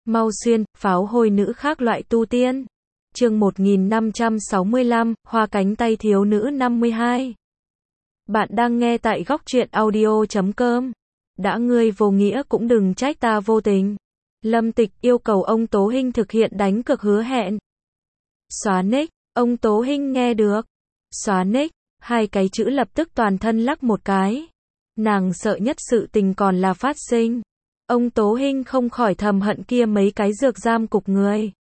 Mau xuyên, pháo hôi nữ khác loại tu tiên. Chương 1565, Hoa cánh tay thiếu nữ 52. Bạn đang nghe tại góc truyện audio.com. Đã ngươi vô nghĩa cũng đừng trách ta vô tình. Lâm Tịch yêu cầu ông Tố Hinh thực hiện đánh cược hứa hẹn. Xóa nick, ông Tố Hinh nghe được. Xóa nick, hai cái chữ lập tức toàn thân lắc một cái. Nàng sợ nhất sự tình còn là phát sinh. Ông Tố Hinh không khỏi thầm hận kia mấy cái dược giam cục người.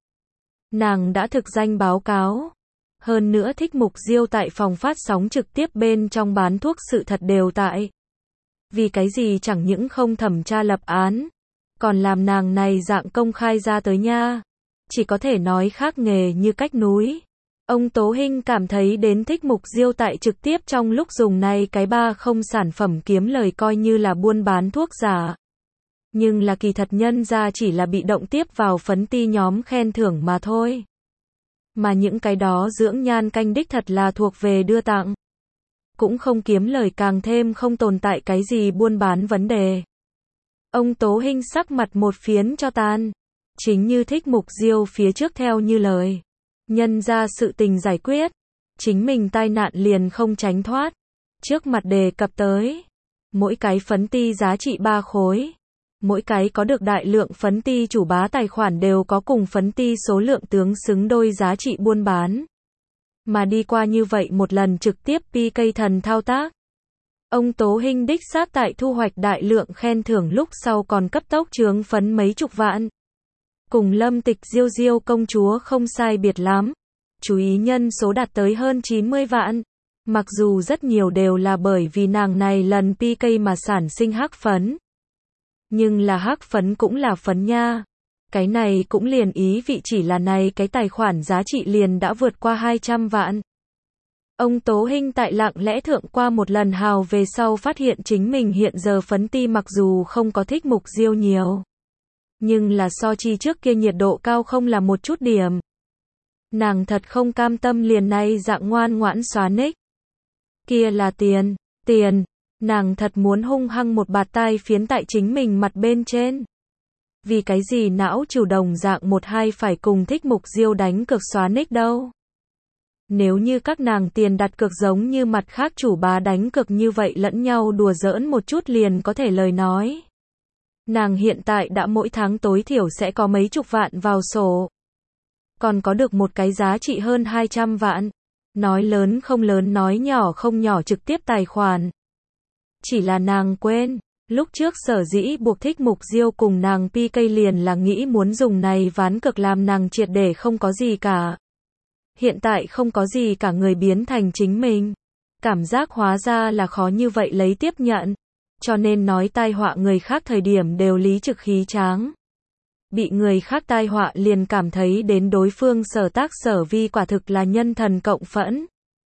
Nàng đã thực danh báo cáo. Hơn nữa Thích Mục Diêu tại phòng phát sóng trực tiếp bên trong bán thuốc sự thật đều tại. Vì cái gì chẳng những không thẩm tra lập án, còn làm nàng này dạng công khai ra tới nha. Chỉ có thể nói khác nghề như cách núi. Ông Tố Hinh cảm thấy đến Thích Mục Diêu tại trực tiếp trong lúc dùng này cái ba không sản phẩm kiếm lời coi như là buôn bán thuốc giả. Nhưng là kỳ thật nhân ra chỉ là bị động tiếp vào phấn ti nhóm khen thưởng mà thôi. Mà những cái đó dưỡng nhan canh đích thật là thuộc về đưa tặng. Cũng không kiếm lời, càng thêm không tồn tại cái gì buôn bán vấn đề. Ông Tố Hinh sắc mặt một phiến cho tan. Chính như Thích Mục Diêu phía trước theo như lời. Nhân ra sự tình giải quyết. Chính mình tai nạn liền không tránh thoát. Trước mặt đề cập tới. Mỗi cái phấn ti giá trị 3 khối. Mỗi cái có được đại lượng phấn ti chủ bá tài khoản đều có cùng phấn ti số lượng tương xứng đôi giá trị buôn bán. Mà đi qua như vậy một lần trực tiếp PK thần thao tác. Ông Tố Hinh đích xác tại thu hoạch đại lượng khen thưởng lúc sau còn cấp tốc chướng phấn mấy chục vạn. Cùng Lâm Tịch Diêu Diêu công chúa không sai biệt lắm. Chú ý nhân số đạt tới hơn 90 vạn. Mặc dù rất nhiều đều là bởi vì nàng này lần PK mà sản sinh hắc phấn. Nhưng là hắc phấn cũng là phấn nha. Cái này cũng liền ý vị chỉ là này cái tài khoản giá trị liền đã vượt qua 200 vạn. Ông Tố Hinh tại lặng lẽ thượng qua một lần hào về sau phát hiện chính mình hiện giờ phấn ti mặc dù không có Thích Mục Diêu nhiều. Nhưng là so chi trước kia nhiệt độ cao không là một chút điểm. Nàng thật không cam tâm liền nay dạng ngoan ngoãn xóa nick. Kia là tiền, tiền. Nàng thật muốn hung hăng một bạt tai phiến tại chính mình mặt bên trên. Vì cái gì não chủ đồng dạng một hai phải cùng Thích Mục Diêu đánh cược xóa nick đâu. Nếu như các nàng tiền đặt cược giống như mặt khác chủ bá đánh cược như vậy lẫn nhau đùa giỡn một chút liền có thể lời nói. Nàng hiện tại đã mỗi tháng tối thiểu sẽ có mấy chục vạn vào sổ. Còn có được một cái giá trị hơn 200 vạn. Nói lớn không lớn, nói nhỏ không nhỏ trực tiếp tài khoản. Chỉ là nàng quên, lúc trước sở dĩ buộc Thích Mục Diêu cùng nàng PK liền là nghĩ muốn dùng này ván cực làm nàng triệt để không có gì cả. Hiện tại không có gì cả người biến thành chính mình. Cảm giác hóa ra là khó như vậy lấy tiếp nhận. Cho nên nói tai họa người khác thời điểm đều lý trực khí tráng. Bị người khác tai họa liền cảm thấy đến đối phương sở tác sở vi quả thực là nhân thần cộng phẫn.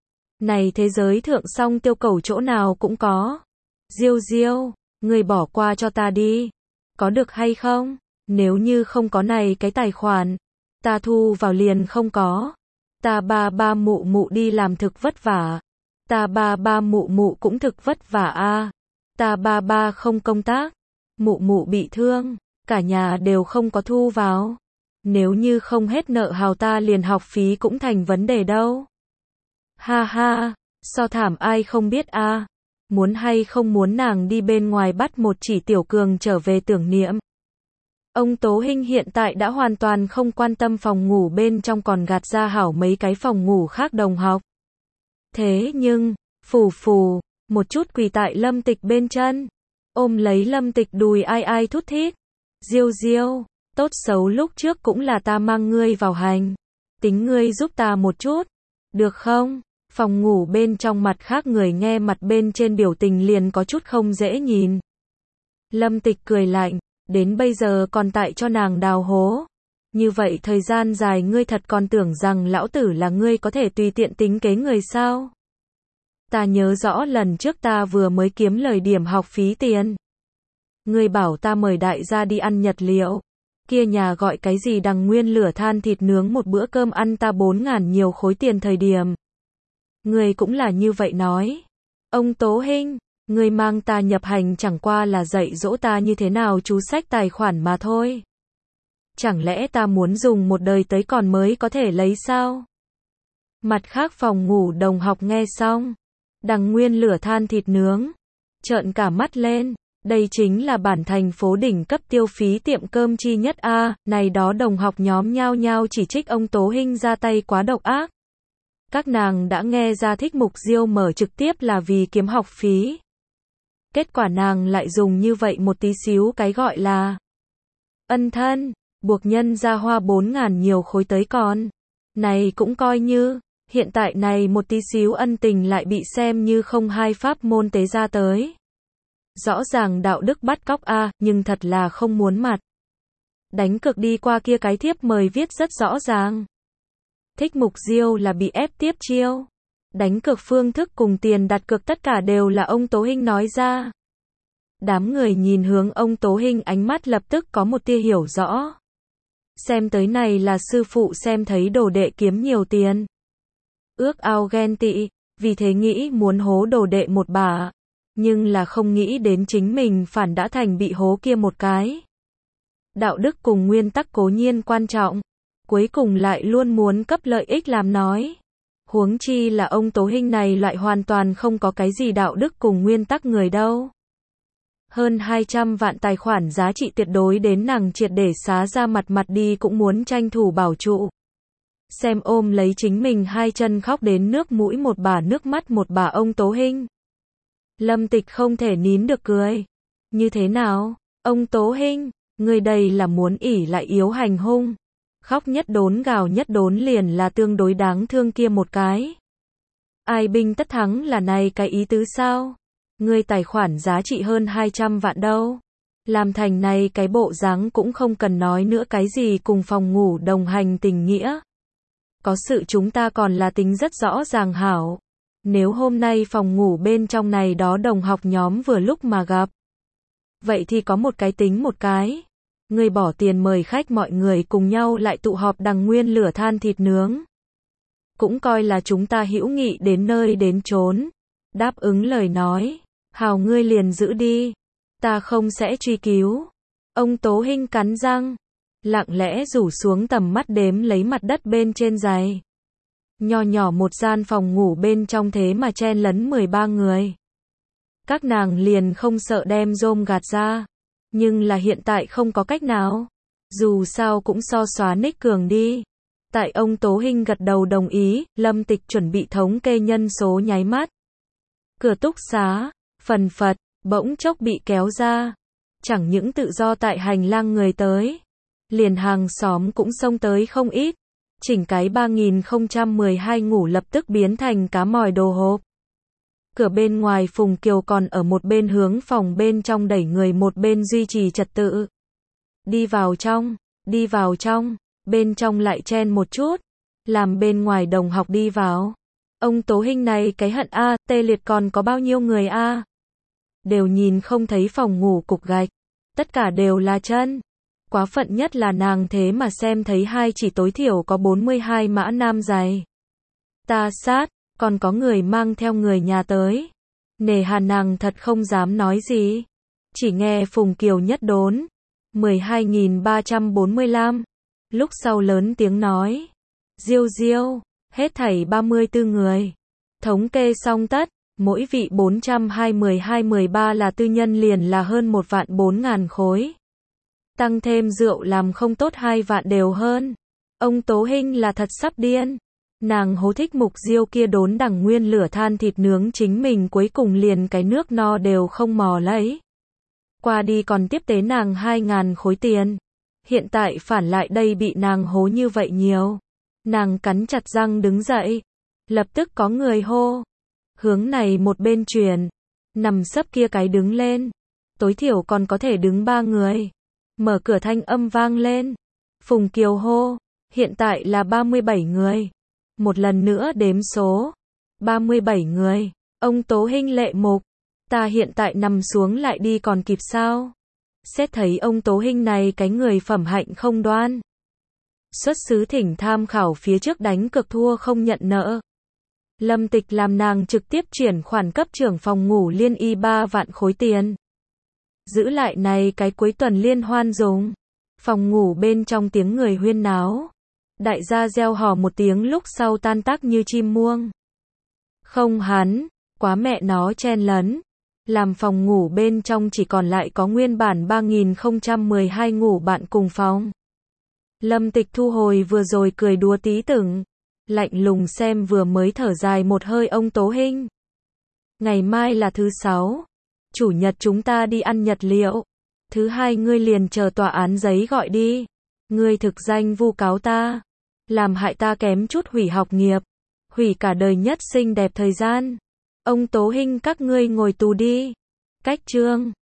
Này thế giới thượng song tiêu cầu chỗ nào cũng có. Diêu Diêu, người bỏ qua cho ta đi. Có được hay không? Nếu như không có này cái tài khoản, ta thu vào liền không có. Ta ba mụ mụ đi làm thực vất vả. Ta ba mụ mụ cũng thực vất vả a. Ta ba không công tác. Mụ mụ bị thương. Cả nhà đều không có thu vào. Nếu như không hết nợ hào ta liền học phí cũng thành vấn đề đâu. Ha ha, so thảm ai không biết a. Muốn hay không muốn nàng đi bên ngoài bắt một chỉ tiểu cường trở về tưởng niệm. Ông Tố Hinh hiện tại đã hoàn toàn không quan tâm phòng ngủ bên trong còn gạt ra hảo mấy cái phòng ngủ khác đồng học. Thế nhưng, phù, một chút quỳ tại Lâm Tịch bên chân. Ôm lấy Lâm Tịch đùi ai thút thít. Diêu Diêu, tốt xấu lúc trước cũng là ta mang ngươi vào hành. Tính ngươi giúp ta một chút. Được không? Phòng ngủ bên trong mặt khác người nghe mặt bên trên biểu tình liền có chút không dễ nhìn. Lâm Tịch cười lạnh, đến bây giờ còn tại cho nàng đào hố. Như vậy thời gian dài ngươi thật còn tưởng rằng lão tử là ngươi có thể tùy tiện tính kế người sao? Ta nhớ rõ lần trước ta vừa mới kiếm lời điểm học phí tiền. Ngươi bảo ta mời đại gia đi ăn nhật liệu. Kia nhà gọi cái gì đằng nguyên lửa than thịt nướng một bữa cơm ăn ta 4.000 nhiều khối tiền thời điểm. Ngươi cũng là như vậy nói. Ông Tố Hinh, ngươi mang ta nhập hành chẳng qua là dạy dỗ ta như thế nào chú sách tài khoản mà thôi. Chẳng lẽ ta muốn dùng một đời tới còn mới có thể lấy sao? Mặt khác phòng ngủ đồng học nghe xong, đằng nguyên lửa than thịt nướng, trợn cả mắt lên. Đây chính là bản thành phố đỉnh cấp tiêu phí tiệm cơm chi nhất a. Này đó đồng học nhóm nhao nhao chỉ trích ông Tố Hinh ra tay quá độc ác. Các nàng đã nghe ra Thích Mục Diêu mở trực tiếp là vì kiếm học phí. Kết quả nàng lại dùng như vậy một tí xíu cái gọi là ân thân, buộc nhân ra hoa 4.000 nhiều khối tới còn. Này cũng coi như, hiện tại này một tí xíu ân tình lại bị xem như không hai pháp môn tế ra tới. Rõ ràng đạo đức bắt cóc a, nhưng thật là không muốn mặt. Đánh cược đi qua kia cái thiếp mời viết rất rõ ràng. Thích Mục Diêu là bị ép tiếp chiêu. Đánh cược phương thức cùng tiền đặt cược tất cả đều là ông Tố Hinh nói ra. Đám người nhìn hướng ông Tố Hinh ánh mắt lập tức có một tia hiểu rõ. Xem tới này là sư phụ xem thấy đồ đệ kiếm nhiều tiền. Ước ao ghen tị, vì thế nghĩ muốn hố đồ đệ một bà. Nhưng là không nghĩ đến chính mình phản đã thành bị hố kia một cái. Đạo đức cùng nguyên tắc cố nhiên quan trọng. Cuối cùng lại luôn muốn cấp lợi ích làm nói. Huống chi là ông Tố Hinh này loại hoàn toàn không có cái gì đạo đức cùng nguyên tắc người đâu. Hơn 200 vạn tài khoản giá trị tuyệt đối đến nàng triệt để xá ra mặt đi cũng muốn tranh thủ bảo trụ. Xem ôm lấy chính mình hai chân khóc đến nước mũi một bà nước mắt một bà ông Tố Hinh. Lâm Tịch không thể nín được cười. Như thế nào, ông Tố Hinh, người đây là muốn ỷ lại yếu hành hung. Khóc nhất đốn gào nhất đốn liền là tương đối đáng thương kia một cái. Ai binh tất thắng là này cái ý tứ sao? Người tài khoản giá trị hơn 200 vạn đâu. Làm thành này cái bộ dáng cũng không cần nói nữa cái gì cùng phòng ngủ đồng hành tình nghĩa. Có sự chúng ta còn là tính rất rõ ràng hảo. Nếu hôm nay phòng ngủ bên trong này đó đồng học nhóm vừa lúc mà gặp. Vậy thì có một cái tính một cái. Người bỏ tiền mời khách mọi người cùng nhau lại tụ họp đằng nguyên lửa than thịt nướng. Cũng coi là chúng ta hữu nghị đến nơi đến chốn. Đáp ứng lời nói. Hào ngươi liền giữ đi. Ta không sẽ truy cứu. Ông Tố Hinh cắn răng. Lặng lẽ rủ xuống tầm mắt đếm lấy mặt đất bên trên giày. Nho nhỏ một gian phòng ngủ bên trong thế mà chen lấn 13 người. Các nàng liền không sợ đem rôm gạt ra. Nhưng là hiện tại không có cách nào. Dù sao cũng so xóa Ních Cường đi. Tại ông Tố Hinh gật đầu đồng ý, Lâm Tịch chuẩn bị thống kê nhân số nháy mắt. Cửa túc xá, phần phật, bỗng chốc bị kéo ra. Chẳng những tự do tại hành lang người tới. Liền hàng xóm cũng xông tới không ít. Chỉnh cái 3012 ngủ lập tức biến thành cá mòi đồ hộp. Cửa bên ngoài Phùng Kiều còn ở một bên hướng phòng bên trong đẩy người một bên duy trì trật tự. Đi vào trong, bên trong lại chen một chút, làm bên ngoài đồng học đi vào. Ông Tố Hinh này cái hận a, tê liệt còn có bao nhiêu người a? Đều nhìn không thấy phòng ngủ cục gạch, tất cả đều là chân. Quá phận nhất là nàng thế mà xem thấy hai chỉ tối thiểu có 42 mã nam giày. Ta sát, còn có người mang theo người nhà tới. Nề hà nàng thật không dám nói gì. Chỉ nghe Phùng Kiều nhất đốn. 12.345. Lúc sau lớn tiếng nói. Diêu Diêu, hết thảy 34 người. Thống kê xong tất, mỗi vị 420-12-13 là tư nhân liền là hơn 1.400.000 khối. Tăng thêm rượu làm không tốt 2 vạn đều hơn. Ông Tố Hinh là thật sắp điên. Nàng hố Thích Mục Diêu kia đốn đằng nguyên lửa than thịt nướng chính mình cuối cùng liền cái nước no đều không mò lấy. Qua đi còn tiếp tế nàng 2.000 khối tiền. Hiện tại phản lại đây bị nàng hố như vậy nhiều. Nàng cắn chặt răng đứng dậy. Lập tức có người hô. Hướng này một bên truyền. Nằm sấp kia cái đứng lên. Tối thiểu còn có thể đứng 3 người. Mở cửa thanh âm vang lên. Phùng Kiều hô. Hiện tại là 37 người. Một lần nữa đếm số. 37 người. Ông Tố Hinh lệ mục. Ta hiện tại nằm xuống lại đi còn kịp sao? Xét thấy ông Tố Hinh này cái người phẩm hạnh không đoan. Xuất xứ thỉnh tham khảo phía trước đánh cược thua không nhận nợ. Lâm Tịch làm nàng trực tiếp chuyển khoản cấp trưởng phòng ngủ liên y 3 vạn khối tiền. Giữ lại này cái cuối tuần liên hoan dùng. Phòng ngủ bên trong tiếng người huyên náo. Đại gia reo hò một tiếng lúc sau tan tác như chim muông. Không hắn, quá mẹ nó chen lấn. Làm phòng ngủ bên trong chỉ còn lại có nguyên bản 3012 ngủ bạn cùng phòng. Lâm Tịch thu hồi vừa rồi cười đùa tí tưởng. Lạnh lùng xem vừa mới thở dài một hơi ông Tố Hinh. Ngày mai là thứ 6. Chủ nhật chúng ta đi ăn nhật liệu. Thứ 2 ngươi liền chờ tòa án giấy gọi đi. Ngươi thực danh vu cáo ta. Làm hại ta kém chút hủy học nghiệp. Hủy cả đời nhất xinh đẹp thời gian. Ông Tố Hinh các ngươi ngồi tù đi. Cách chương